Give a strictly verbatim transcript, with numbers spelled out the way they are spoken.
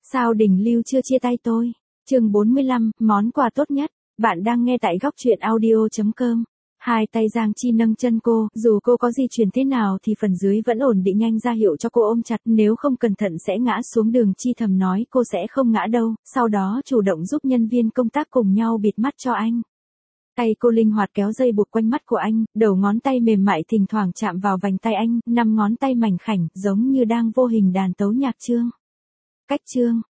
Sao Đình Lưu chưa chia tay tôi? Chương bốn mươi lăm, món quà tốt nhất. Bạn đang nghe tại góc truyện audio chấm com. Hai tay Giang Chi nâng chân cô, dù cô có di chuyển thế nào thì phần dưới vẫn ổn định, nhanh ra hiệu cho cô ôm chặt, nếu không cẩn thận sẽ ngã xuống. Đường Chi thầm nói cô sẽ không ngã đâu, sau đó chủ động giúp nhân viên công tác cùng nhau bịt mắt cho anh. Tay cô linh hoạt kéo dây buộc quanh mắt của anh, đầu ngón tay mềm mại thỉnh thoảng chạm vào vành tay anh, năm ngón tay mảnh khảnh, giống như đang vô hình đàn tấu nhạc chương. Cách chương,